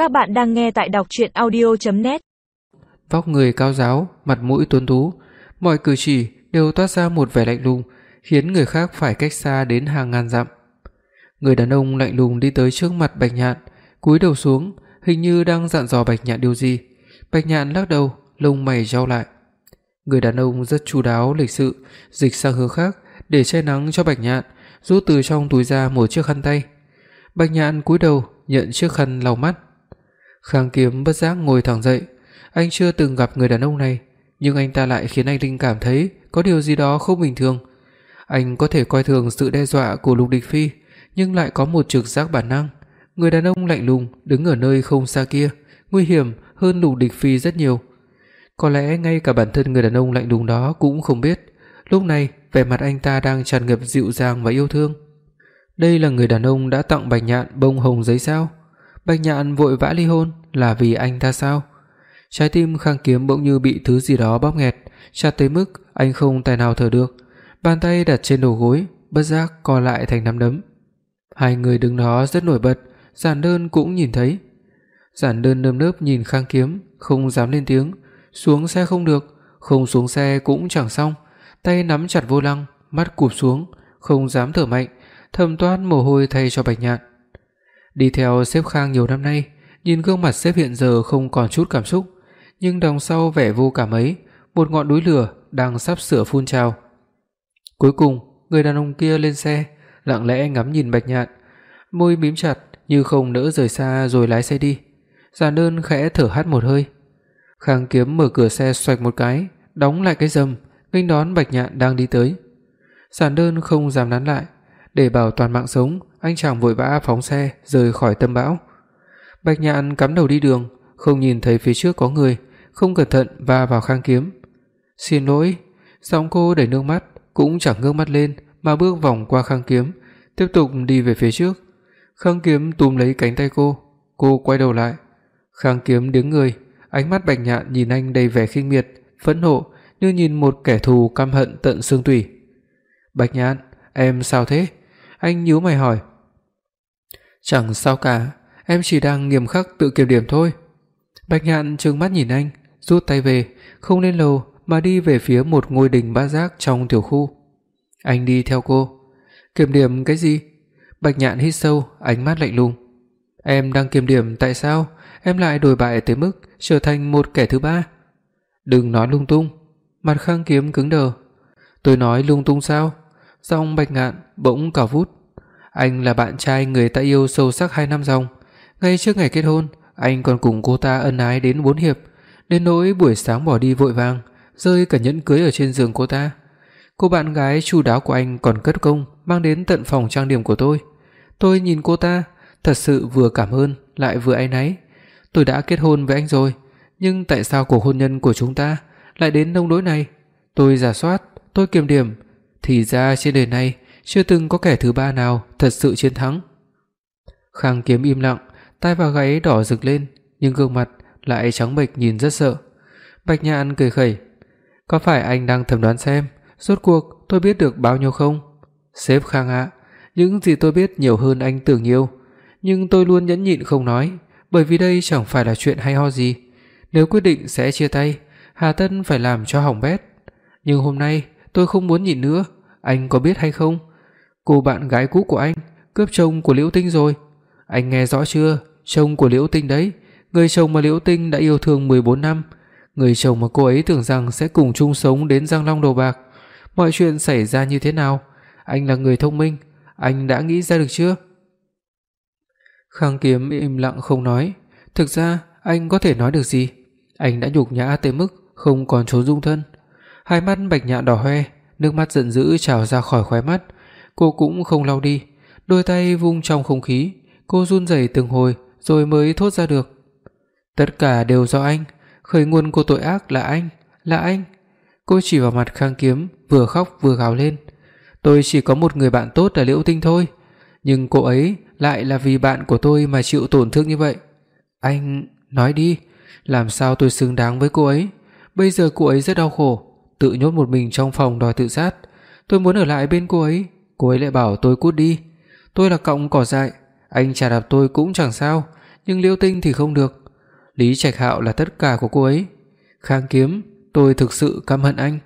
Các bạn đang nghe tại đọc truyện audio.net. Vóc người cao ráo, mặt mũi tuấn tú, mọi cử chỉ đều toát ra một vẻ lạnh lùng, khiến người khác phải cách xa đến hàng ngàn dặm. Người đàn ông lạnh lùng đi tới trước mặt Bạch Nhạn, cúi đầu xuống, hình như đang dặn dò Bạch Nhạn điều gì. Bạch Nhạn lắc đầu, lông mày chau lại. Người đàn ông rất chu đáo lịch sự, dịch sang hướng khác để che nắng cho Bạch Nhạn, rút từ trong túi ra một chiếc khăn tay. Bạch Nhạn cúi đầu nhận chiếc khăn lau mắt. Khang Kiếm bất giác ngồi thẳng dậy, anh chưa từng gặp người đàn ông này, nhưng anh ta lại khiến anh Linh cảm thấy có điều gì đó không bình thường. Anh có thể coi thường sự đe dọa của Lục Địch Phi, nhưng lại có một trực giác bản năng, người đàn ông lạnh lùng đứng ở nơi không xa kia, nguy hiểm hơn Lục Địch Phi rất nhiều. Có lẽ ngay cả bản thân người đàn ông lạnh lùng đó cũng không biết, lúc này vẻ mặt anh ta đang tràn ngập dịu dàng và yêu thương. Đây là người đàn ông đã tặng Bạch Nhạn bông hồng giấy sao? Bạch Nhạn vội vã ly hôn là vì anh ta sao? Trái tim Khang Kiếm bỗng như bị thứ gì đó bóp nghẹt, chặt tới mức anh không tài nào thở được. Bàn tay đặt trên đầu gối, bất giác co lại thành nắm đấm. Hai người đứng đó rất nổi bật, Giản Đơn cũng nhìn thấy. Giản Đơn nơm nớp nhìn Khang Kiếm, không dám lên tiếng, xuống xe không được, không xuống xe cũng chẳng xong, tay nắm chặt vô lăng, mắt cụp xuống, không dám thở mạnh, thầm toát mồ hôi thay cho Bạch Nhạn. Đi theo sếp Khang nhiều năm nay, nhìn gương mặt sếp hiện giờ không còn chút cảm xúc, nhưng đằng sau vẻ vô cảm ấy, một ngọn núi lửa đang sắp sửa phun trào. Cuối cùng, người đàn ông kia lên xe, lặng lẽ ngắm nhìn Bạch Nhạn, môi mím chặt như không nỡ rời xa rồi lái xe đi. Giản Đơn khẽ thở hắt một hơi. Khang Kiếm mở cửa xe xoạch một cái, đóng lại cái rầm, nghênh đón Bạch Nhạn đang đi tới. Giản Đơn không dám nán lại, để bảo toàn mạng sống, anh chàng vội vã phóng xe rời khỏi tâm bão. Bạch Nhạn cắm đầu đi đường, không nhìn thấy phía trước có người, không cẩn thận va vào Khang Kiếm. "Xin lỗi." Giọng cô đầy nước mắt, cũng chẳng ngước mắt lên mà bước vòng qua Khang Kiếm, tiếp tục đi về phía trước. Khang Kiếm túm lấy cánh tay cô quay đầu lại. Khang Kiếm đứng người, ánh mắt Bạch Nhạn nhìn anh đầy vẻ khinh miệt, phẫn nộ như nhìn một kẻ thù căm hận tận xương tủy. "Bạch Nhạn, em sao thế?" Anh nhíu mày hỏi. "Chẳng sao cả, em chỉ đang nghiêm khắc tự kiểm điểm thôi." Bạch Nhạn trừng mắt nhìn anh, rút tay về, không lên lầu mà đi về phía một ngôi đình bát giác trong tiểu khu. Anh đi theo cô. "Kiểm điểm cái gì?" Bạch Nhạn hít sâu, ánh mắt lạnh lùng. "Em đang kiểm điểm tại sao em lại đồi bại tới mức trở thành một kẻ thứ ba." "Đừng nói lung tung." Mặt Khang Kiếm cứng đờ. "Tôi nói lung tung sao?" Giọng Bạch Nhạn bỗng cao vút. "Anh là bạn trai người ta yêu sâu sắc 2 năm dòng, ngay trước ngày kết hôn, anh còn cùng cô ta ân ái đến 4 hiệp, đến nỗi buổi sáng bỏ đi vội vàng, rơi cả nhẫn cưới ở trên giường cô ta. Cô bạn gái chu đáo của anh còn cất công mang đến tận phòng trang điểm của tôi. Tôi nhìn cô ta, thật sự vừa cảm ơn lại vừa áy náy. Tôi đã kết hôn với anh rồi, nhưng tại sao cuộc hôn nhân của chúng ta lại đến nông nỗi này? Tôi rà soát, tôi kiểm điểm, thì ra trên đời này chưa từng có kẻ thứ ba nào thật sự chiến thắng." Khang Kiếm im lặng, tai và gáy đỏ rực lên, nhưng gương mặt lại trắng bệch nhìn rất sợ. Bạch Nhạn cười khẩy. "Có phải anh đang thẩm đoán xem rốt cuộc tôi biết được bao nhiêu không?" "Sếp Khang ạ, những gì tôi biết nhiều hơn anh tưởng nhiều, nhưng tôi luôn nhẫn nhịn không nói, bởi vì đây chẳng phải là chuyện hay ho gì. Nếu quyết định sẽ chia tay, hà tất phải làm cho hỏng bét. Nhưng hôm nay tôi không muốn nhịn nữa, anh có biết hay không? Cô bạn gái cũ của anh cướp chồng của Liễu Tinh rồi. Anh nghe rõ chưa? Chồng của Liễu Tinh đấy, người chồng mà Liễu Tinh đã yêu thương 14 năm, người chồng mà cô ấy tưởng rằng sẽ cùng chung sống đến răng long đầu bạc. Mọi chuyện xảy ra như thế nào? Anh là người thông minh, anh đã nghĩ ra được chưa?" Khang Kiếm im lặng không nói. Thực ra anh có thể nói được gì? Anh đã nhục nhã tới mức không còn chỗ dung thân. Hai mắt Bạch Nhạn đỏ hoe, nước mắt giận dữ trào ra khỏi khóe mắt. Cô cũng không lau đi, đôi tay vung trong không khí, cô run rẩy từng hồi rồi mới thốt ra được: "Tất cả đều do anh, khởi nguồn của tội ác là anh, là anh." Cô chỉ vào mặt Khang Kiếm, vừa khóc vừa gào lên. "Tôi chỉ có một người bạn tốt là Liễu Tinh thôi, nhưng cô ấy lại là vì bạn của tôi mà chịu tổn thương như vậy. Anh nói đi, làm sao tôi xứng đáng với cô ấy? Bây giờ cô ấy rất đau khổ, tự nhốt một mình trong phòng đòi tự sát. Tôi muốn ở lại bên cô ấy lại bảo tôi cút đi. Tôi là cọng cỏ dại, anh chà đạp tôi cũng chẳng sao, nhưng Liễu Tinh thì không được. Lý Trạch Hạo là tất cả của cô ấy. Khang Kiếm, tôi thực sự căm hận anh.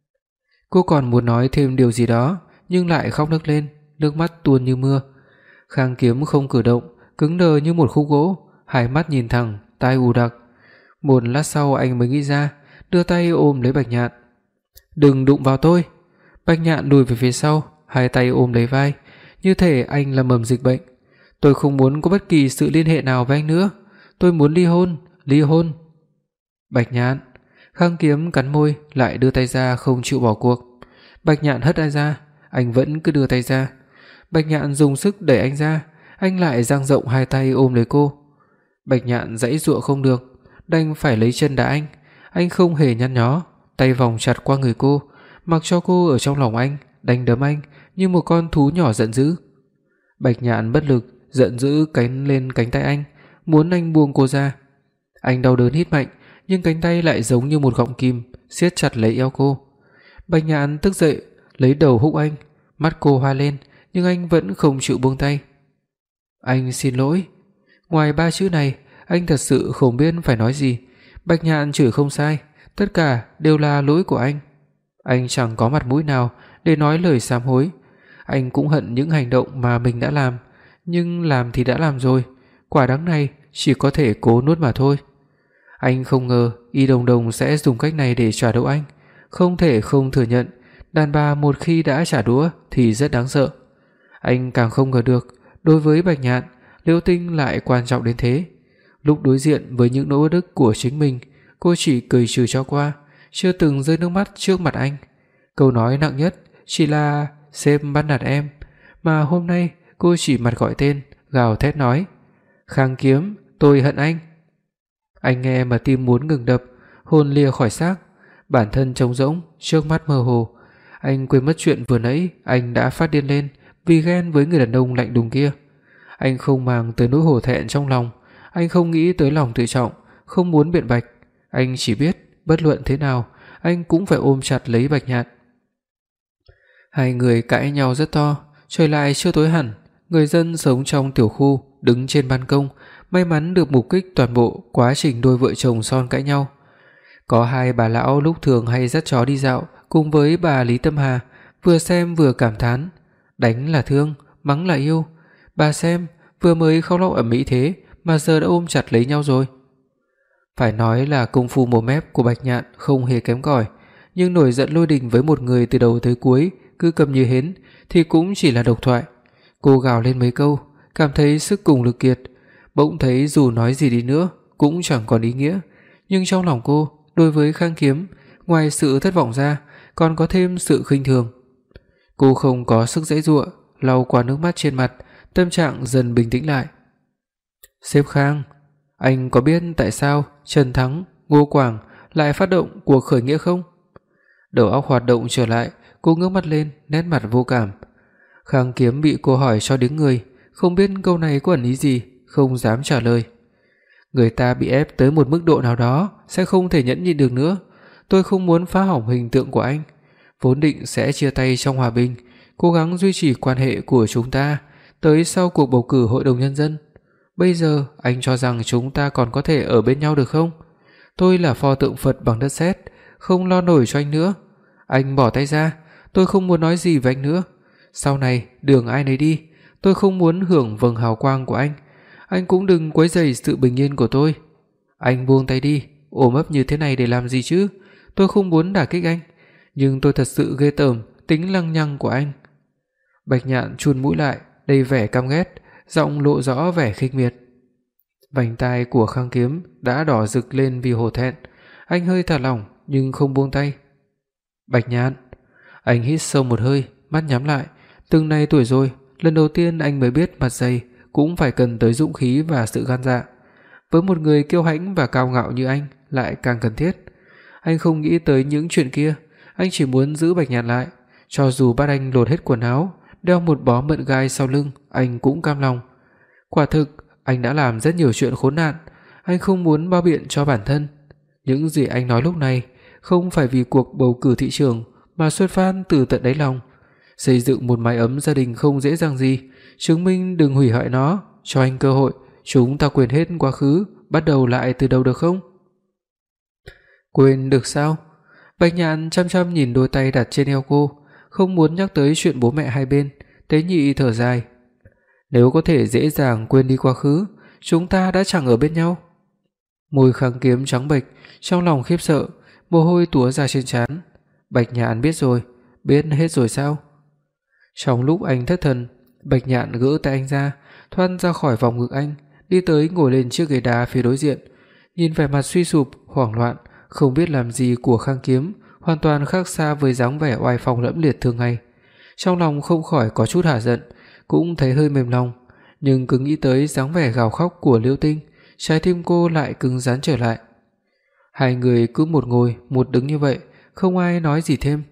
Cô còn muốn nói thêm điều gì đó, nhưng lại khóc nức lên, nước mắt tuôn như mưa. Khang Kiếm không cử động, cứng đờ như một khúc gỗ, hai mắt nhìn thẳng, tai ù đặc. Một lát sau anh mới nghĩ ra, đưa tay ôm lấy Bạch Nhạn. "Đừng đụng vào tôi." Bạch Nhạn lùi về phía sau, hai tay ôm lấy vai, như thể anh là mầm dịch bệnh. "Tôi không muốn có bất kỳ sự liên hệ nào với anh nữa. Tôi muốn ly hôn, ly hôn." "Bạch Nhạn." Khang Kiếm cắn môi, lại đưa tay ra không chịu bỏ cuộc. Bạch Nhạn hất anh ra, anh vẫn cứ đưa tay ra. Bạch Nhạn dùng sức đẩy anh ra, anh lại dang rộng hai tay ôm lấy cô. Bạch Nhạn giãy giụa không được, đành phải lấy chân đá anh. Anh không hề nhăn nhó, tay vòng chặt qua người cô, mặc cho cô ở trong lòng anh, đánh đấm anh như một con thú nhỏ giận dữ. Bạch Nhạn bất lực, giận dữ cắn lên cánh tay anh, muốn anh buông cô ra. Anh đau đớn hít mạnh, nhưng cánh tay lại giống như một gọng kìm siết chặt lấy eo cô. Bạch Nhạn tức giận, lấy đầu húc anh, mắt cô hoa lên, nhưng anh vẫn không chịu buông tay. "Anh xin lỗi." Ngoài ba chữ này, anh thật sự không biết phải nói gì. Bạch Nhạn chửi không sai, tất cả đều là lỗi của anh. Anh chẳng có mặt mũi nào để nói lời sám hối. Anh cũng hận những hành động mà mình đã làm, nhưng làm thì đã làm rồi, quả đắng này chỉ có thể cố nuốt mà thôi. Anh không ngờ Y Đồng Đồng sẽ dùng cách này để trả đũa anh, không thể không thừa nhận, đàn bà một khi đã trả đũa thì rất đáng sợ. Anh càng không ngờ được, đối với Bạch Nhạn, Liễu Tinh lại quan trọng đến thế. Lúc đối diện với những nỗi uất ức của chính mình, cô chỉ cười trừ cho qua, chưa từng rơi nước mắt trước mặt anh. Câu nói nặng nhất chỉ là "Sếp bắt nạt em", mà hôm nay cô chỉ mặt gọi tên, gào thét nói: "Khang Kiếm, tôi hận anh." Anh nghe mà tim muốn ngừng đập, hồn lìa khỏi xác, bản thân trống rỗng, trước mắt mơ hồ. Anh quên mất chuyện vừa nãy anh đã phát điên lên vì ghen với người đàn ông lạnh lùng kia. Anh không màng tới nỗi hổ thẹn trong lòng, anh không nghĩ tới lòng tự trọng, không muốn biện bạch. Anh chỉ biết bất luận thế nào, anh cũng phải ôm chặt lấy Bạch Nhạn. Hai người cãi nhau rất to, trời lại chưa tối hẳn. Người dân sống trong tiểu khu đứng trên ban công, may mắn được mục kích toàn bộ quá trình đôi vợ chồng son cãi nhau. Có hai bà lão lúc thường hay dắt chó đi dạo cùng với bà Lý Tâm Hà, vừa xem vừa cảm thán, đánh là thương, mắng là yêu. Bà xem, vừa mới khóc lóc ầm ĩ thế mà giờ đã ôm chặt lấy nhau rồi. Phải nói là công phu mồm mép của Bạch Nhạn không hề kém cỏi, nhưng nổi giận lôi đình với một người từ đầu tới cuối cứ câm như hến thì cũng chỉ là độc thoại. Cô gào lên mấy câu, cảm thấy sức cùng lực kiệt, bỗng thấy dù nói gì đi nữa cũng chẳng còn ý nghĩa, nhưng trong lòng cô đối với Khang Kiếm, ngoài sự thất vọng ra còn có thêm sự khinh thường. Cô không có sức giãy giụa, lau qua nước mắt trên mặt, tâm trạng dần bình tĩnh lại. "Sếp Khang, anh có biết tại sao Trần Thắng, Ngô Quảng lại phát động cuộc khởi nghĩa không?" Đầu óc hoạt động trở lại, cô ngước mắt lên, nét mặt vô cảm. Khang Kiếm bị cô hỏi cho đứng người, không biết câu này có ẩn ý gì, không dám trả lời. Người ta bị ép tới một mức độ nào đó sẽ không thể nhẫn nhịn được nữa. Tôi không muốn phá hỏng hình tượng của anh, vốn định sẽ chia tay trong hòa bình, cố gắng duy trì quan hệ của chúng ta tới sau cuộc bầu cử hội đồng nhân dân. Bây giờ anh cho rằng chúng ta còn có thể ở bên nhau được không? Tôi là pho tượng Phật bằng đất sét, không lo nổi cho anh nữa. Anh bỏ tay ra, tôi không muốn nói gì với anh nữa. Sau này đường ai nấy đi, tôi không muốn hưởng vầng hào quang của anh. Anh cũng đừng quấy rầy sự bình yên của tôi. Anh buông tay đi, ôm ấp như thế này để làm gì chứ? Tôi không muốn đả kích anh, nhưng tôi thật sự ghê tởm tính lăng nhăng của anh." Bạch Nhạn chun mũi lại, đầy vẻ căm ghét, giọng lộ rõ vẻ khinh miệt. Vành tai của Khang Kiếm đã đỏ rực lên vì hổ thẹn, anh hơi thả lỏng nhưng không buông tay. "Bạch Nhạn." Anh hít sâu một hơi, mắt nhắm lại, từng này tuổi rồi, lần đầu tiên anh mới biết mặt dày cũng phải cần tới dũng khí và sự gan dạ. Với một người kiêu hãnh và cao ngạo như anh lại càng cần thiết. Anh không nghĩ tới những chuyện kia, anh chỉ muốn giữ Bạch Nhạn lại, cho dù bắt anh lột hết quần áo, đeo một bó mận gai sau lưng, anh cũng cam lòng. Quả thực, anh đã làm rất nhiều chuyện khốn nạn, anh không muốn bao biện cho bản thân. Những gì anh nói lúc này không phải vì cuộc bầu cử thị trường mà xuất phát từ tận đáy lòng. Xây dựng một mái ấm gia đình không dễ dàng gì, chứng minh đừng hủy hoại nó, cho anh cơ hội, chúng ta quên hết quá khứ, bắt đầu lại từ đầu được không? Quên được sao? Bạch Nhạn chăm chăm nhìn đôi tay đặt trên eo cô, không muốn nhắc tới chuyện bố mẹ hai bên. Tế Nhị thở dài. Nếu có thể dễ dàng quên đi quá khứ, chúng ta đã chẳng ở bên nhau. Môi Khang Kiếm trắng bệch, trong lòng khiếp sợ, mồ hôi túa ra trên trán. Bạch Nhạn biết rồi, biết hết rồi sao? Trong lúc anh thất thần, Bạch Nhạn gỡ tay anh ra, thoát ra khỏi vòng ngực anh, đi tới ngồi lên chiếc ghế đá phía đối diện, nhìn vẻ mặt suy sụp, hoảng loạn, không biết làm gì của Khang Kiếm, hoàn toàn khác xa với dáng vẻ oai phong lẫm liệt thường ngày. Trong lòng không khỏi có chút hả giận, cũng thấy hơi mềm lòng, nhưng cứ nghĩ tới dáng vẻ gào khóc của Liễu Tinh, trái tim cô lại cứng rắn trở lại. Hai người cứ một ngồi, một đứng như vậy, không ai nói gì thêm.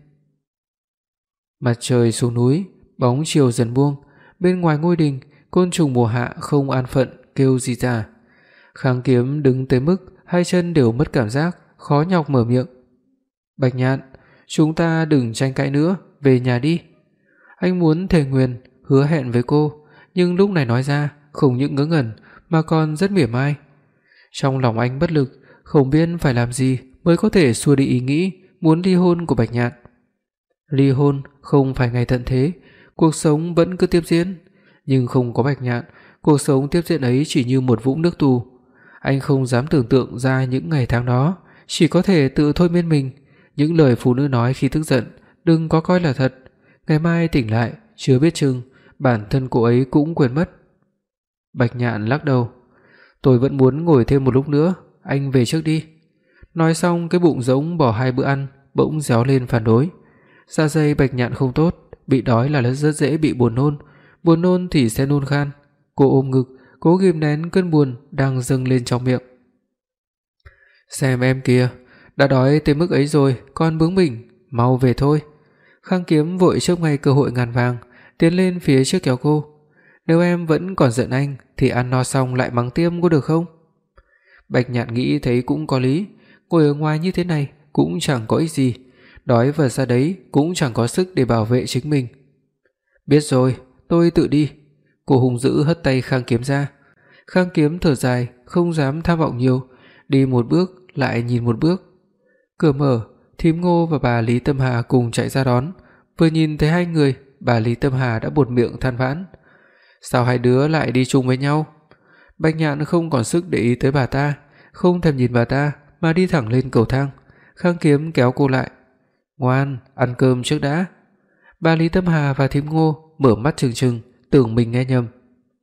Mặt trời xuống núi, bóng chiều dần buông, bên ngoài ngôi đình, côn trùng mùa hạ không an phận kêu rì rả. Khang Kiếm đứng tới mức hai chân đều mất cảm giác, khó nhọc mở miệng. Bạch Nhạn, chúng ta đừng tranh cãi nữa, về nhà đi. Anh muốn thề nguyền, hứa hẹn với cô, nhưng lúc này nói ra không những ngớ ngẩn mà còn rất mỉa mai. Trong lòng anh bất lực, không biết phải làm gì mới có thể xua đi ý nghĩ muốn ly hôn của Bạch Nhạn. Ly hôn không phải ngày tận thế, cuộc sống vẫn cứ tiếp diễn, nhưng không có Bạch Nhạn, cuộc sống tiếp diễn ấy chỉ như một vũng nước tù. Anh không dám tưởng tượng ra những ngày tháng đó, chỉ có thể tự thôi miên mình. Những lời phụ nữ nói khi tức giận đừng có coi là thật, ngày mai tỉnh lại chưa biết chừng bản thân cô ấy cũng quên mất. Bạch Nhạn lắc đầu. Tôi vẫn muốn ngồi thêm một lúc nữa, anh về trước đi. Nói xong cái bụng rỗng bỏ 2 bữa ăn bỗng réo lên phản đối. Dạ dày Bạch Nhạn không tốt, bị đói là rất dễ bị buồn nôn thì sẽ nôn khan. Cô ôm ngực, cố kìm nén cơn buồn đang dâng lên trong miệng. Xem em kìa, đã đói tới mức ấy rồi còn bướng bỉnh, mau về thôi. Khang Kiếm vội chớp ngay cơ hội ngàn vàng, tiến lên phía trước kéo cô. Nếu em vẫn còn giận anh thì ăn no xong lại mắng tiêm có được không? Bạch Nhạn nghĩ thấy cũng có lý, ngồi ở ngoài như thế này cũng chẳng có ích gì, đói và ra đấy cũng chẳng có sức để bảo vệ chính mình. Biết rồi, tôi tự đi. Cô hung dữ hất tay Khang Kiếm ra. Khang Kiếm thở dài, không dám tham vọng nhiều, đi một bước lại nhìn một bước. Cửa mở, Thím Ngô và bà Lý Tâm Hà cùng chạy ra đón. Vừa nhìn thấy hai người, bà Lý Tâm Hà đã buột miệng than vãn. Sao hai đứa lại đi chung với nhau? Bạch Nhạn không còn sức để ý tới bà ta, không thèm nhìn bà ta mà đi thẳng lên cầu thang. Khang Kiếm kéo cô lại. Ngoan, ăn cơm trước đã. Bà Lý Tâm Hà và Thím Ngô mở mắt trừng trừng, tưởng mình nghe nhầm.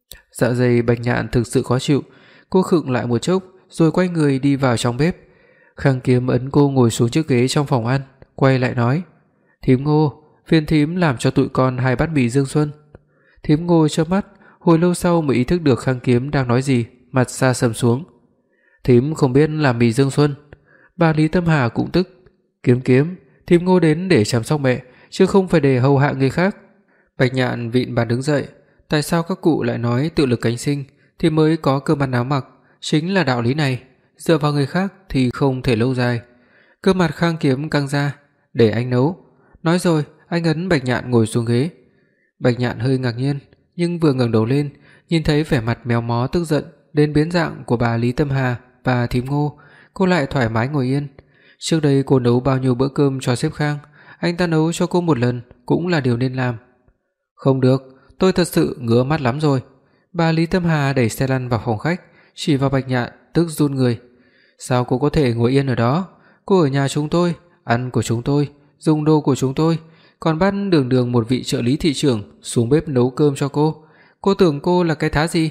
Dạ dày Bạch Nhạn thực sự khó chịu, cô khựng lại một chốc rồi quay người đi vào trong bếp. Khang Kiếm ấn cô ngồi xuống chiếc ghế trong phòng ăn, quay lại nói: "Thím Ngô, phiền thím làm cho tụi con 2 bát mì Dương Xuân." Thím Ngô chớp mắt, hồi lâu sau mới ý thức được Khang Kiếm đang nói gì, mặt sa sầm xuống. "Thím không biết làm mì Dương Xuân." Bà Lý Tâm Hà cũng tức. Kiếm, thím Ngô đến để chăm sóc mẹ, chứ không phải để hầu hạ người khác." Bạch Nhạn vịn bàn đứng dậy. Tại sao các cụ lại nói tự lực cánh sinh thì mới có cơm ăn áo mặc, chính là đạo lý này, dựa vào người khác thì không thể lâu dài. Cơ mặt Khang Kiếm căng ra, "Để anh nấu." Nói rồi, anh ấn Bạch Nhạn ngồi xuống ghế. Bạch Nhạn hơi ngạc nhiên, nhưng vừa ngẩng đầu lên, nhìn thấy vẻ mặt méo mó tức giận đến biến dạng của bà Lý Tâm Hà và Thím Ngô, cô lại thoải mái ngồi yên. Trước đây cô nấu bao nhiêu bữa cơm cho sếp Khang, anh ta nấu cho cô một lần cũng là điều nên làm. "Không được, tôi thật sự ngứa mắt lắm rồi." Bà Lý Tâm Hà đẩy xe lăn vào phòng khách, chỉ vào Bạch Nhạn tức run người. "Sao cô có thể ngồi yên ở đó? Cô ở nhà chúng tôi, ăn của chúng tôi, dùng đồ của chúng tôi, còn bắt đường một vị trợ lý thị trưởng xuống bếp nấu cơm cho cô. Cô tưởng cô là cái thá gì?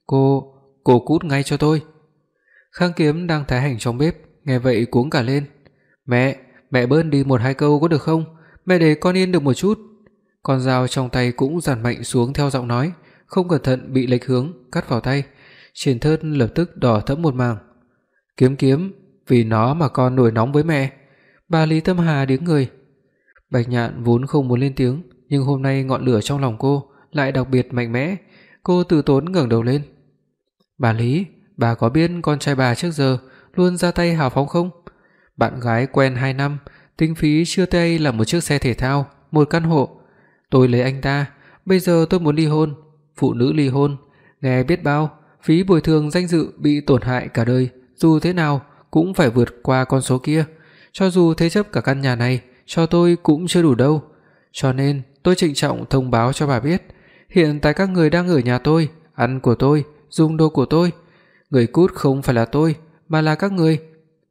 Cô cút ngay cho tôi." Khang Kiếm đang thái hành trong bếp, nghe vậy cuống cả lên. Mẹ bớt đi 1-2 câu có được không? Mẹ để con yên được một chút." Con dao trong tay cũng giật mạnh xuống theo giọng nói, không cẩn thận bị lệch hướng, cắt vào tay. Trên thớt lập tức đỏ thẫm một mảng. Kiếm, vì nó mà con nổi nóng với mẹ." Bà Lý Tâm Hà đứng người. Bạch Nhạn vốn không muốn lên tiếng, nhưng hôm nay ngọn lửa trong lòng cô lại đặc biệt mạnh mẽ. Cô từ tốn ngẩng đầu lên. "Bà Lý, bà có biết con trai bà trước giờ luôn ra tay hào phóng không? Bạn gái quen 2 năm, tính phí chưa tay là một chiếc xe thể thao, một căn hộ. Tôi lấy anh ta, bây giờ tôi muốn ly hôn. Phụ nữ ly hôn, nghe biết bao, phí bồi thường danh dự bị tổn hại cả đời, dù thế nào cũng phải vượt qua con số kia. Cho dù thế chấp cả căn nhà này cho tôi cũng chưa đủ đâu. Cho nên tôi trịnh trọng thông báo cho bà biết, hiện tại các người đang ở nhà tôi, ăn của tôi, dùng đồ của tôi. Người cút không phải là tôi, mà là các người."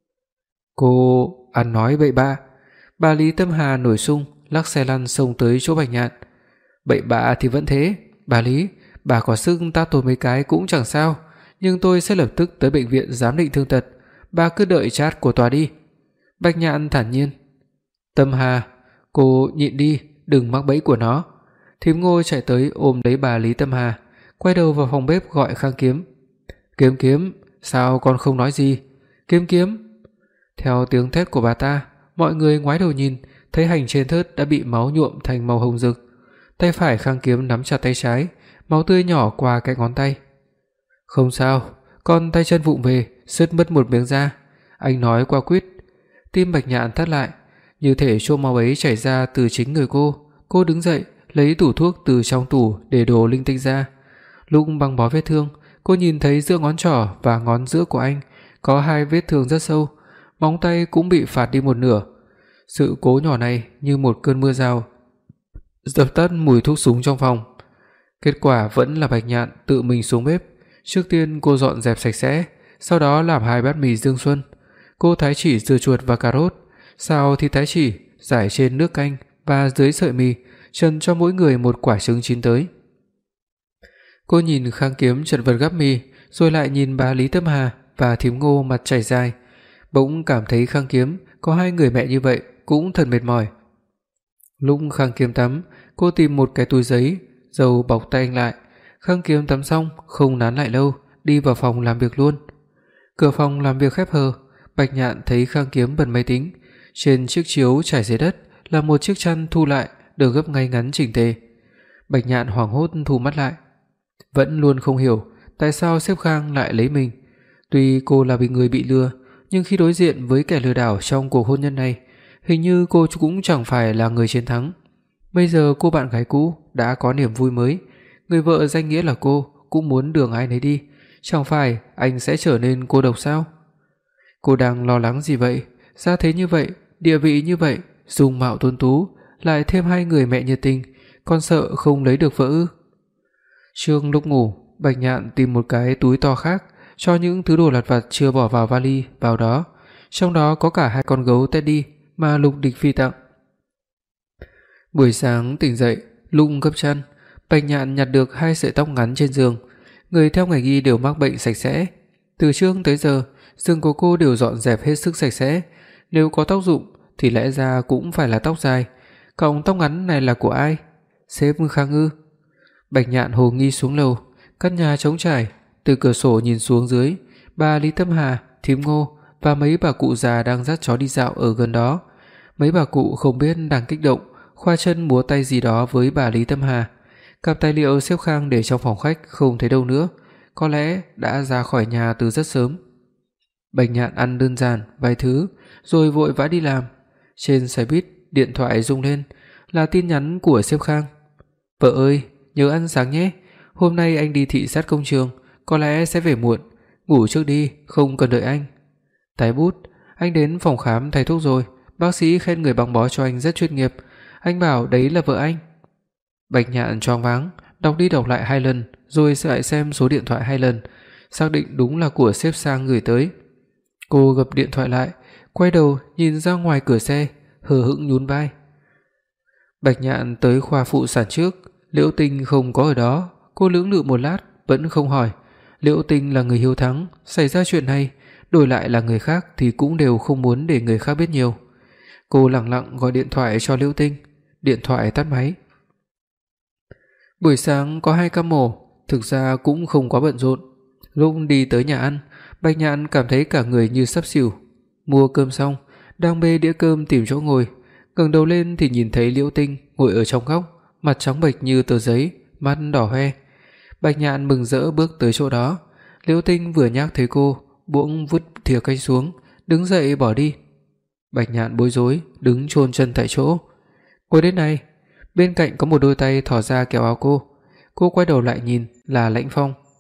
"Cô ăn nói bậy bạ." Bà Lý Tâm Hà nổi xung, lắc xe lăn xông tới chỗ Bạch Nhạn. "Bậy bạ thì vẫn thế, bà Lý, bà có sức ta tồi mấy cái cũng chẳng sao, nhưng tôi sẽ lập tức tới bệnh viện giám định thương tật, bà cứ đợi chát của tòa đi." Bạch Nhạn thản nhiên. "Tâm Hà, cô nhịn đi, đừng mắc bẫy của nó." Thím Ngô chạy tới ôm lấy bà Lý Tâm Hà, quay đầu vào phòng bếp gọi Khang Kiếm. "Kiếm Kiếm, sao con không nói gì? Kiếm Kiếm." Theo tiếng thét của bà ta, mọi người ngoái đầu nhìn, thấy hành trên thớt đã bị máu nhuộm thành màu hồng rực. Tay phải Khang Kiếm nắm chặt tay trái, máu tươi nhỏ qua cái ngón tay. "Không sao, con tay chân vụng về, sứt mất một miếng da." Anh nói qua quýt. Tim Bạch Nhạn thắt lại, như thể chỗ máu ấy chảy ra từ chính người cô. Cô đứng dậy, lấy tủ thuốc từ trong tủ để đồ linh tinh ra. Lúc băng bó vết thương, cô nhìn thấy giữa ngón trỏ và ngón giữa của anh có 2 vết thương rất sâu, móng tay cũng bị phạt đi một nửa. Sự cố nhỏ này như một cơn mưa rào dập tắt mùi thuốc súng trong phòng. Kết quả vẫn là Bạch Nhạn tự mình xuống bếp. Trước tiên cô dọn dẹp sạch sẽ, sau đó làm 2 bát mì Dương Xuân. Cô thái chỉ dưa chuột và cà rốt, xào thịt thái chỉ, rải trên nước canh và dưới sợi mì, trần cho mỗi người một quả trứng chín tới. Cô nhìn Khang Kiếm chật vật gắp mì, rồi lại nhìn bà Lý Tâm Hà và thím Ngô mặt chảy dài, bỗng cảm thấy Khang Kiếm có 2 người mẹ như vậy cũng thật mệt mỏi. Lúc Khang Kiếm tắm, cô tìm một cái túi giấy, dầu bọc tay anh lại. Khang Kiếm tắm xong không nán lại lâu, đi vào phòng làm việc luôn. Cửa phòng làm việc khép hờ, Bạch Nhạn thấy Khang Kiếm bật máy tính, trên chiếc chiếu trải dưới đất là một chiếc chăn thu lại được gấp ngay ngắn chỉnh tề. Bạch Nhạn hoảng hốt thu mắt lại, vẫn luôn không hiểu tại sao sếp Khang lại lấy mình. Tuy cô là người bị lừa, nhưng khi đối diện với kẻ lừa đảo trong cuộc hôn nhân này, hình như cô cũng chẳng phải là người chiến thắng. Bây giờ cô bạn gái cũ đã có niềm vui mới, người vợ danh nghĩa là cô cũng muốn đường ai nấy đi, chẳng phải anh sẽ trở nên cô độc sao? Cô đang lo lắng gì vậy? Gia thế như vậy, địa vị như vậy, dung mạo tuấn tú, lại thêm 2 người mẹ nhiệt tình, còn sợ không lấy được vợ ư? Trước lúc ngủ, Bạch Nhạn tìm một cái túi to khác, cho những thứ đồ lặt vặt chưa bỏ vào vali vào đó, trong đó có cả 2 con gấu Teddy mà Lục Địch Phi tặng. Buổi sáng tỉnh dậy, lúc gấp chăn, Bạch Nhạn nhặt được 2 sợi tóc ngắn trên giường. Người theo ngành y đều mắc bệnh sạch sẽ, từ trước tới giờ giường của cô đều dọn dẹp hết sức sạch sẽ, nếu có tóc rụng thì lẽ ra cũng phải là tóc dài. Cọng tóc ngắn này là của ai? Sếp Khang ư? Bạch Nhạn hồ nghi xuống lầu, căn nhà trống trải, từ cửa sổ nhìn xuống dưới, bà Lý Tâm Hà, thím Ngô và mấy bà cụ già đang dắt chó đi dạo ở gần đó. Mấy bà cụ không biết đang kích động, khoa chân múa tay gì đó với bà Lý Tâm Hà. Cặp tài liệu sếp Khang để trong phòng khách không thấy đâu nữa, có lẽ đã ra khỏi nhà từ rất sớm. Bạch Nhạn ăn đơn giản vài thứ rồi vội vã đi làm. Trên xe buýt, điện thoại rung lên, là tin nhắn của sếp Khang. "Vợ ơi, nhớ ăn sáng nhé, hôm nay anh đi thị sát công trường, có lẽ sẽ về muộn, ngủ trước đi, không cần đợi anh." Tái bút, anh đến phòng khám thay thuốc rồi, bác sĩ khen người băng bó cho anh rất chuyên nghiệp, anh bảo đấy là vợ anh. Bạch Nhạn choáng váng, đọc đi đọc lại 2 lần, rồi lại xem số điện thoại 2 lần, xác định đúng là của sếp Sang gửi tới. Cô gập điện thoại lại, quay đầu nhìn ra ngoài cửa xe, hờ hững nhún vai. Bạch Nhạn tới khoa phụ sản trước, Liễu Tinh không có ở đó, cô lưỡng lự một lát vẫn không hỏi. Liễu Tinh là người hiếu thắng, xảy ra chuyện này, đổi lại là người khác thì cũng đều không muốn để người khác biết nhiều. Cô lặng lặng gọi điện thoại cho Liễu Tinh, điện thoại tắt máy. Buổi sáng có 2 ca mổ, thực ra cũng không quá bận rộn. Lúc đi tới nhà ăn, Bạch Nhạn cảm thấy cả người như sắp xỉu. Mua cơm xong, đang bê đĩa cơm tìm chỗ ngồi, ngẩng đầu lên thì nhìn thấy Liễu Tinh ngồi ở trong góc, mặt trắng bệch như tờ giấy, mắt đỏ hoe. Bạch Nhạn mừng rỡ bước tới chỗ đó. Liễu Tinh vừa nhắc thấy cô, bỗng vứt thìa canh xuống, đứng dậy bỏ đi. Bạch Nhạn bối rối, đứng chôn chân tại chỗ. Ngồi đến này, bên cạnh có một đôi tay thò ra kéo áo cô. Cô quay đầu lại nhìn là Lãnh Phong.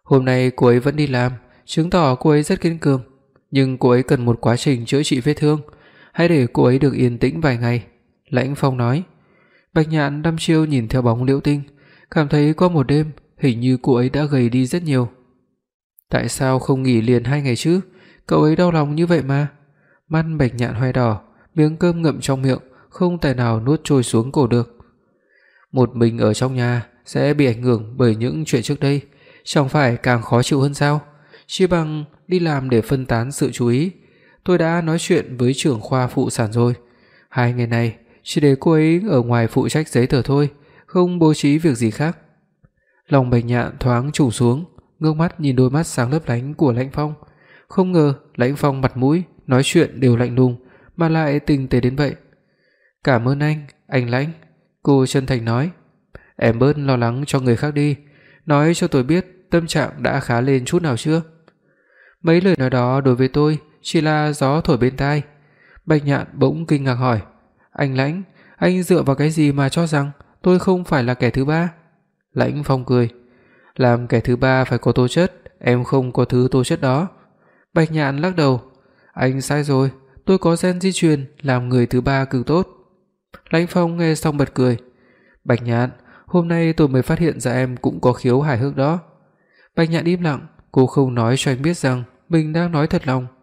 Hôm nay cô ấy vẫn đi làm, chứng tỏ cô ấy rất kiên cường, nhưng cô ấy cần một quá trình chữa trị vết thương, hãy để cô ấy được yên tĩnh vài ngày." Lãnh Phong nói. Bạch Nhạn đăm chiêu nhìn theo bóng Liễu Tinh, cảm thấy qua một đêm hình như cô ấy đã gầy đi rất nhiều. Tại sao không nghỉ liền 2 ngày chứ? Cậu ấy đau lòng như vậy mà. Mắt Bạch Nhạn hoe đỏ, miếng cơm ngậm trong miệng không thể nào nuốt trôi xuống cổ được. Một mình ở trong nhà sẽ bị ảnh hưởng bởi những chuyện trước đây, chẳng phải càng khó chịu hơn sao? Chỉ bằng đi làm để phân tán sự chú ý. Tôi đã nói chuyện với trưởng khoa phụ sản rồi. 2 ngày này chỉ để cô ấy ở ngoài phụ trách giấy tờ thôi, không bố trí việc gì khác. Lòng Bạch Nhạn thoáng trùng xuống, ngước mắt nhìn đôi mắt sáng lấp lánh của Lãnh Phong. Không ngờ Lãnh Phong mặt mũi nói chuyện đều lạnh lùng mà lại tinh tế đến vậy. "Cảm ơn anh Lãnh." Cô chân thành nói. "Em bớt lo lắng cho người khác đi, nói cho tôi biết tâm trạng đã khá lên chút nào chưa?" Mấy lời nói đó đối với tôi chỉ là gió thổi bên tai. Bạch Nhạn bỗng kinh ngạc hỏi: "Anh Lãnh, anh dựa vào cái gì mà cho rằng tôi không phải là kẻ thứ ba?" Lãnh Phong cười: "Làm kẻ thứ ba phải có tố chất, em không có thứ tố chất đó." Bạch Nhạn lắc đầu: "Anh sai rồi, tôi có gen di truyền làm người thứ ba cực tốt." Lãnh Phong nghe xong bật cười: "Bạch Nhạn, hôm nay tôi mới phát hiện ra em cũng có khiếu hài hước đó." Bạch Nhạn im lặng, cô không nói cho anh biết rằng mình đang nói thật lòng.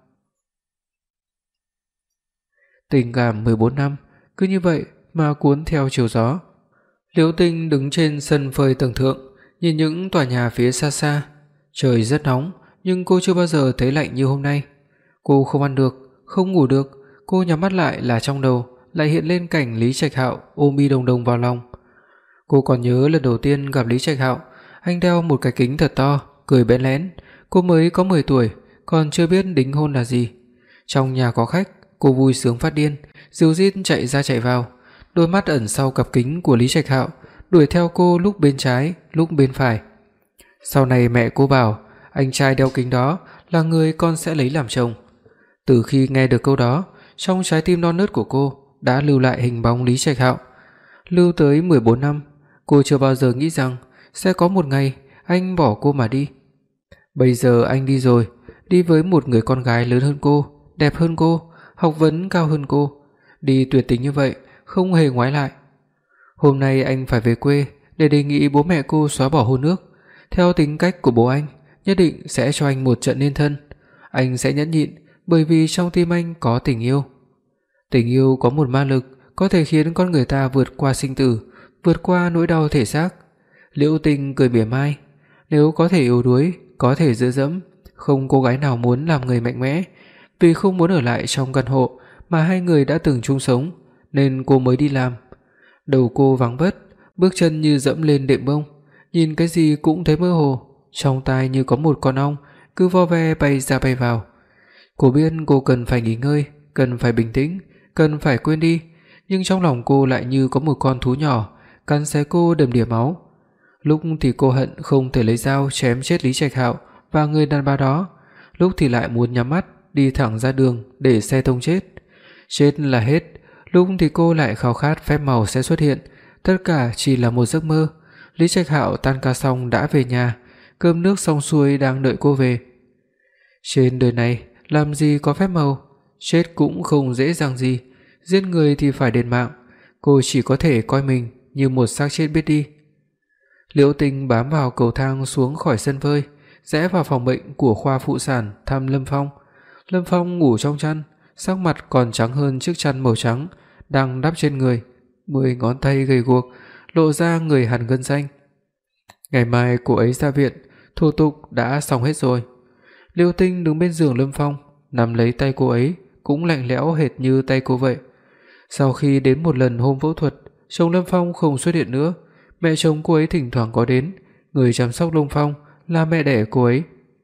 Tình cảm 14 năm cứ như vậy mà cuốn theo chiều gió. Liễu Tinh đứng trên sân phơi tầng thượng, nhìn những tòa nhà phía xa xa. Trời rất nóng, nhưng cô chưa bao giờ thấy lạnh như hôm nay. Cô không ăn được, không ngủ được, cô nhắm mắt lại là trong đầu lại hiện lên cảnh Lý Trạch Hạo ôm Mi Đồng Đồng vào lòng. Cô còn nhớ lần đầu tiên gặp Lý Trạch Hạo, anh đeo một cái kính thật to, cười bẽn lẽn. Cô mới có 10 tuổi, còn chưa biết đính hôn là gì. Trong nhà có khách, cô vui sướng phát điên, ríu rít chạy ra chạy vào. Đôi mắt ẩn sau cặp kính của Lý Trạch Hạo đuổi theo cô lúc bên trái, lúc bên phải. Sau này mẹ cô bảo anh trai đeo kính đó là người con sẽ lấy làm chồng. Từ khi nghe được câu đó, trong trái tim non nớt của cô đã lưu lại hình bóng Lý Trạch Hạo. Lưu tới 14 năm, cô chưa bao giờ nghĩ rằng sẽ có một ngày anh bỏ cô mà đi. Bây giờ anh đi rồi, đi với một người con gái lớn hơn cô, đẹp hơn cô, học vấn cao hơn cô, đi tuyệt tình như vậy, không hề ngoái lại. Hôm nay anh phải về quê để đề nghị bố mẹ cô xóa bỏ hôn ước. Theo tính cách của bố anh, nhất định sẽ cho anh một trận nên thân. Anh sẽ nhẫn nhịn bởi vì trong tim anh có tình yêu. Tình yêu có một ma lực có thể khiến con người ta vượt qua sinh tử, vượt qua nỗi đau thể xác. Liễu Tinh cười mỉa mai, nếu có thể yếu đuối, có thể dựa dẫm, không cô gái nào muốn làm người mạnh mẽ, vì không muốn ở lại trong căn hộ mà hai người đã từng chung sống, nên cô mới đi làm. Đầu cô vắng vất, bước chân như dẫm lên đệm bông, nhìn cái gì cũng thấy mơ hồ, trong tai như có một con ong cứ vo ve bay ra bay vào. Cô biết cô cần phải nghỉ ngơi, cần phải bình tĩnh, cần phải quên đi, nhưng trong lòng cô lại như có một con thú nhỏ cắn xé cô đầm đìa máu. Lúc thì cô hận không thể lấy dao chém chết Lý Trạch Hạo và người đàn bà đó, lúc thì lại muốn nhắm mắt đi thẳng ra đường để xe tông chết. Chết là hết, lúc thì cô lại khao khát phép màu sẽ xuất hiện, tất cả chỉ là một giấc mơ. Lý Trạch Hạo tan ca xong đã về nhà, cơm nước xong xuôi đang đợi cô về. Trên đời này làm gì có phép màu, chết cũng không dễ dàng gì, giết người thì phải đền mạng, cô chỉ có thể coi mình như một xác chết biết đi. Liễu Tinh bám vào cầu thang xuống khỏi sân phơi, rẽ vào phòng bệnh của khoa phụ sản thăm Lâm Phong. Lâm Phong ngủ trong chăn, sắc mặt còn trắng hơn chiếc chăn màu trắng đang đắp trên người, 10 ngón tay gầy guộc lộ ra người hằn gân xanh. Ngày mai cô ấy ra viện, thủ tục đã xong hết rồi. Liễu Tinh đứng bên giường Lâm Phong, nắm lấy tay cô ấy, cũng lạnh lẽo hệt như tay cô vậy. Sau khi đến một lần hôm phẫu thuật, chồng Lâm Phong không xuất hiện nữa, mẹ chồng cô ấy thỉnh thoảng có đến, người chăm sóc Lâm Phong là mẹ đẻ cô ấy.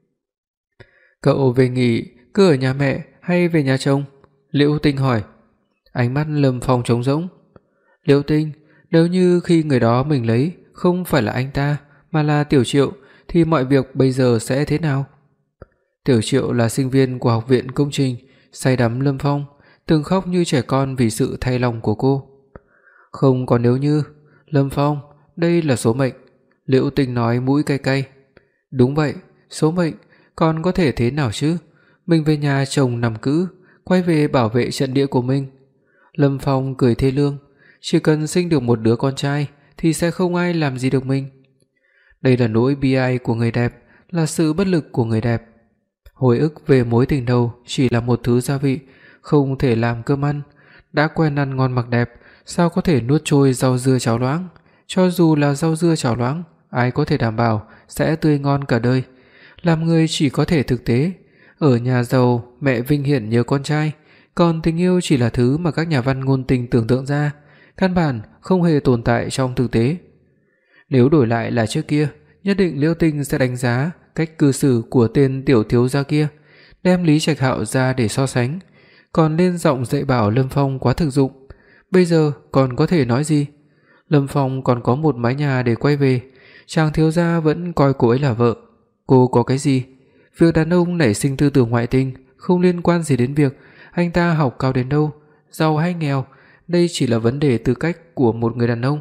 Cậu về nghỉ cứ ở nhà mẹ hay về nhà chồng? Liễu Tinh hỏi. Ánh mắt Lâm Phong trống rỗng. Liễu Tinh, nếu như khi người đó mình lấy không phải là anh ta mà là Tiểu Triệu thì mọi việc bây giờ sẽ thế nào? Tiểu Triệu là sinh viên của học viện công trình, say đắm Lâm Phong, từng khóc như trẻ con vì sự thay lòng của cô. Không có nếu như, Lâm Phong, đây là số mệnh, Liễu Tinh nói mũi cay cay. Đúng vậy, số mệnh, còn có thể thế nào chứ? Mình về nhà chồng nằm cữ, quay về bảo vệ trận địa của mình. Lâm Phong cười thê lương, chỉ cần sinh được một đứa con trai thì sẽ không ai làm gì được mình. Đây là nỗi bi ai của người đẹp, là sự bất lực của người đẹp. Hồi ức về mối tình đầu chỉ là một thứ gia vị, không thể làm cơm ăn. Đã quen ăn ngon mặc đẹp, sao có thể nuốt trôi rau dưa cháo loãng? Cho dù là rau dưa cháo loãng, ai có thể đảm bảo sẽ tươi ngon cả đời? Làm người chỉ có thể thực tế. Ở nhà giàu, mẹ vinh hiển nhớ con trai, còn tình yêu chỉ là thứ mà các nhà văn ngôn tình tưởng tượng ra, căn bản không hề tồn tại trong thực tế. Nếu đổi lại là trước kia, nhất định Liễu Tinh sẽ đánh giá cách cư xử của tên tiểu thiếu gia kia, đem Lý Trạch Hạo ra để so sánh, còn lên giọng dạy bảo Lâm Phong quá thực dụng. Bây giờ còn có thể nói gì? Lâm Phong còn có một mái nhà để quay về, chàng thiếu gia vẫn coi cô ấy là vợ. Cô có cái gì? Việc đàn ông nảy sinh tư tưởng ngoại tình không liên quan gì đến việc anh ta học cao đến đâu, giàu hay nghèo, đây chỉ là vấn đề tư cách của một người đàn ông.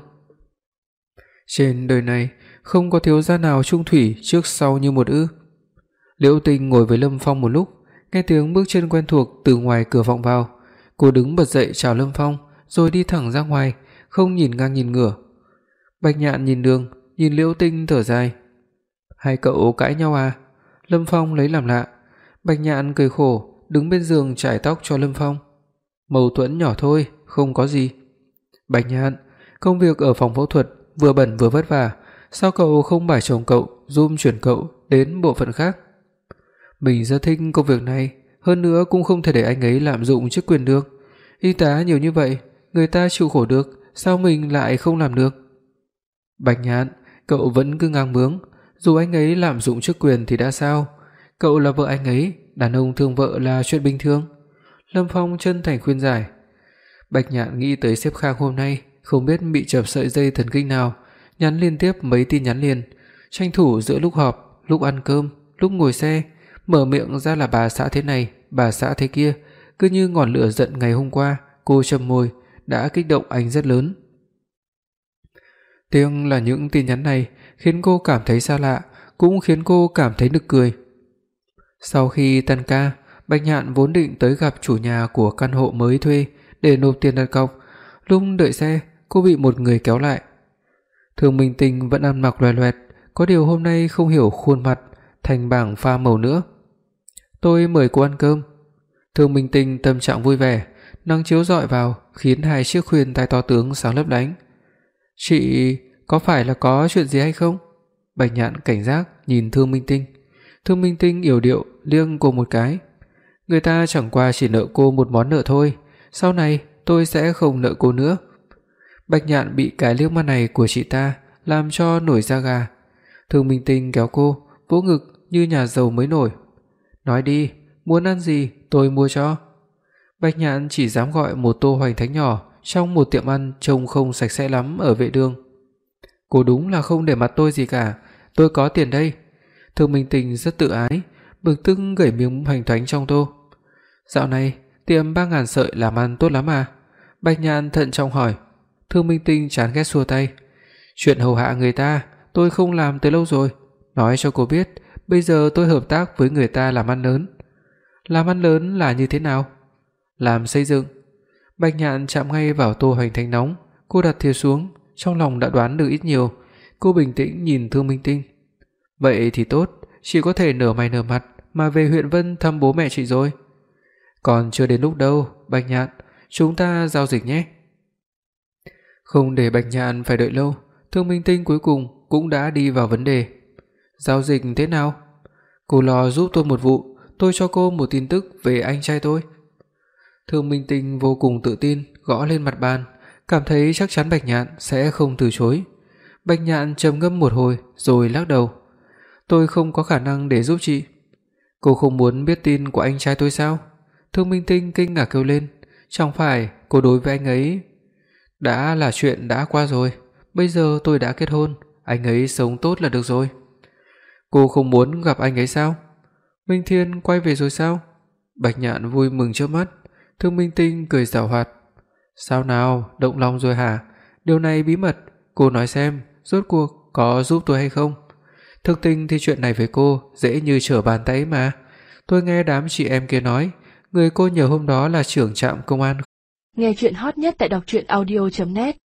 Trên đời này không có thiếu gia nào chung thủy trước sau như một ư? Liễu Tinh ngồi với Lâm Phong một lúc, nghe tiếng bước chân quen thuộc từ ngoài cửa vọng vào, cô đứng bật dậy chào Lâm Phong, rồi đi thẳng ra ngoài, không nhìn ngang nhìn ngửa. Bạch Nhạn nhìn đường, nhìn Liễu Tinh thở dài. Hai cậu cãi nhau à? Lâm Phong lấy làm lạ. Bạch Nhạn cười khổ, đứng bên giường chải tóc cho Lâm Phong. Mâu thuẫn nhỏ thôi, không có gì. Bạch Nhạn, công việc ở phòng phẫu thuật vừa bận vừa vất vả, sao cậu không bảo chồng cậu giúp chuyển cậu đến bộ phận khác? Mình rất thích công việc này, hơn nữa cũng không thể để anh ấy lạm dụng chức quyền được. Y tá nhiều như vậy, người ta chịu khổ được, sao mình lại không làm được? Bạch Nhạn, cậu vẫn cứ ngang bướng, dù anh ấy lạm dụng chức quyền thì đã sao? Cậu là vợ anh ấy, đàn ông thương vợ là chuyện bình thường. Lâm Phong chân thành khuyên giải. Bạch Nhạn nghĩ tới sếp Khang hôm nay, không biết bị chập sợi dây thần kinh nào, nhắn liên tiếp mấy tin nhắn liền, tranh thủ giữa lúc họp, lúc ăn cơm, lúc ngồi xe, mở miệng ra là bà xã thế này, bà xã thế kia, cứ như ngọn lửa giận ngày hôm qua cô châm môi đã kích động anh rất lớn. Tiếc là những tin nhắn này khiến cô cảm thấy xa lạ, cũng khiến cô cảm thấy nực cười. Sau khi tan ca, Bạch Nhạn vốn định tới gặp chủ nhà của căn hộ mới thuê để nộp tiền đặt cọc. Lúc đợi xe, cô bị một người kéo lại. Thường Minh Tinh vẫn ăn mặc loè loẹt, có điều hôm nay không hiểu khuôn mặt thành bảng pha màu nữa. Tôi mời cô ăn cơm. Thường Minh Tinh tâm trạng vui vẻ, nắng chiếu rọi vào khiến hai chiếc khuyên tai to tướng sáng lấp lánh. Chị có phải là có chuyện gì hay không? Bạch Nhạn cảnh giác nhìn Thương Minh Tinh. Thương Minh Tinh yểu điệu liếc cô một cái. Người ta chẳng qua chỉ nợ cô một món nợ thôi, sau này tôi sẽ không nợ cô nữa. Bạch Nhạn bị cái liếc mắt này của chị ta làm cho nổi da gà. Thương Minh Tinh kéo cô, vỗ ngực như nhà giàu mới nổi. Nói đi, muốn ăn gì tôi mua cho. Bạch Nhạn chỉ dám gọi một tô hoành thánh nhỏ trong một tiệm ăn trông không sạch sẽ lắm ở vệ đường. Cô đúng là không để mặt tôi gì cả, tôi có tiền đây. Thương Minh Tinh rất tự ái, bực tức gẩy miếng hoành thánh trong tô. Dạo này tiệm 3.000 sợi làm ăn tốt lắm à? Bạch Nhạn thận trọng hỏi. Thương Minh Tinh chán ghét xua tay. Chuyện hầu hạ người ta tôi không làm từ lâu rồi. Nói cho cô biết, bây giờ tôi hợp tác với người ta làm ăn lớn. Làm ăn lớn là như thế nào? Làm xây dựng. Bạch Nhạn chạm ngay vào tô hoành thánh nóng, cô đặt thìa xuống, trong lòng đã đoán được ít nhiều. Cô bình tĩnh nhìn Thương Minh Tinh. Vậy thì tốt, chị có thể nở mày nở mặt mà về huyện Vân thăm bố mẹ chị rồi. Còn chưa đến lúc đâu, Bạch Nhạn, chúng ta giao dịch nhé. Không để Bạch Nhạn phải đợi lâu, Thương Minh Tinh cuối cùng cũng đã đi vào vấn đề. Giao dịch thế nào? Cô lo giúp tôi một vụ, tôi cho cô một tin tức về anh trai tôi. Thương Minh Tinh vô cùng tự tin gõ lên mặt bàn, cảm thấy chắc chắn Bạch Nhạn sẽ không từ chối. Bạch Nhạn trầm ngâm một hồi rồi lắc đầu. Tôi không có khả năng để giúp chị. Cô không muốn biết tin của anh trai tôi sao? Thương Minh Tinh kinh ngạc kêu lên. Chẳng phải cô đối với anh ấy đã là chuyện đã qua rồi. Bây giờ tôi đã kết hôn, anh ấy sống tốt là được rồi. Cô không muốn gặp anh ấy sao? Minh Thiên quay về rồi sao? Bạch Nhạn vui mừng chớp mắt. Thương Minh Tinh cười giảo hoạt. Sao nào, động lòng rồi hả? Điều này bí mật, cô nói xem, rốt cuộc có giúp tôi hay không? Thực tình thì chuyện này với cô dễ như trở bàn tay mà. Tôi nghe đám chị em kia nói, người cô nhờ hôm đó là trưởng trạm công an. Nghe chuyện hot nhất tại đọc truyện audio.net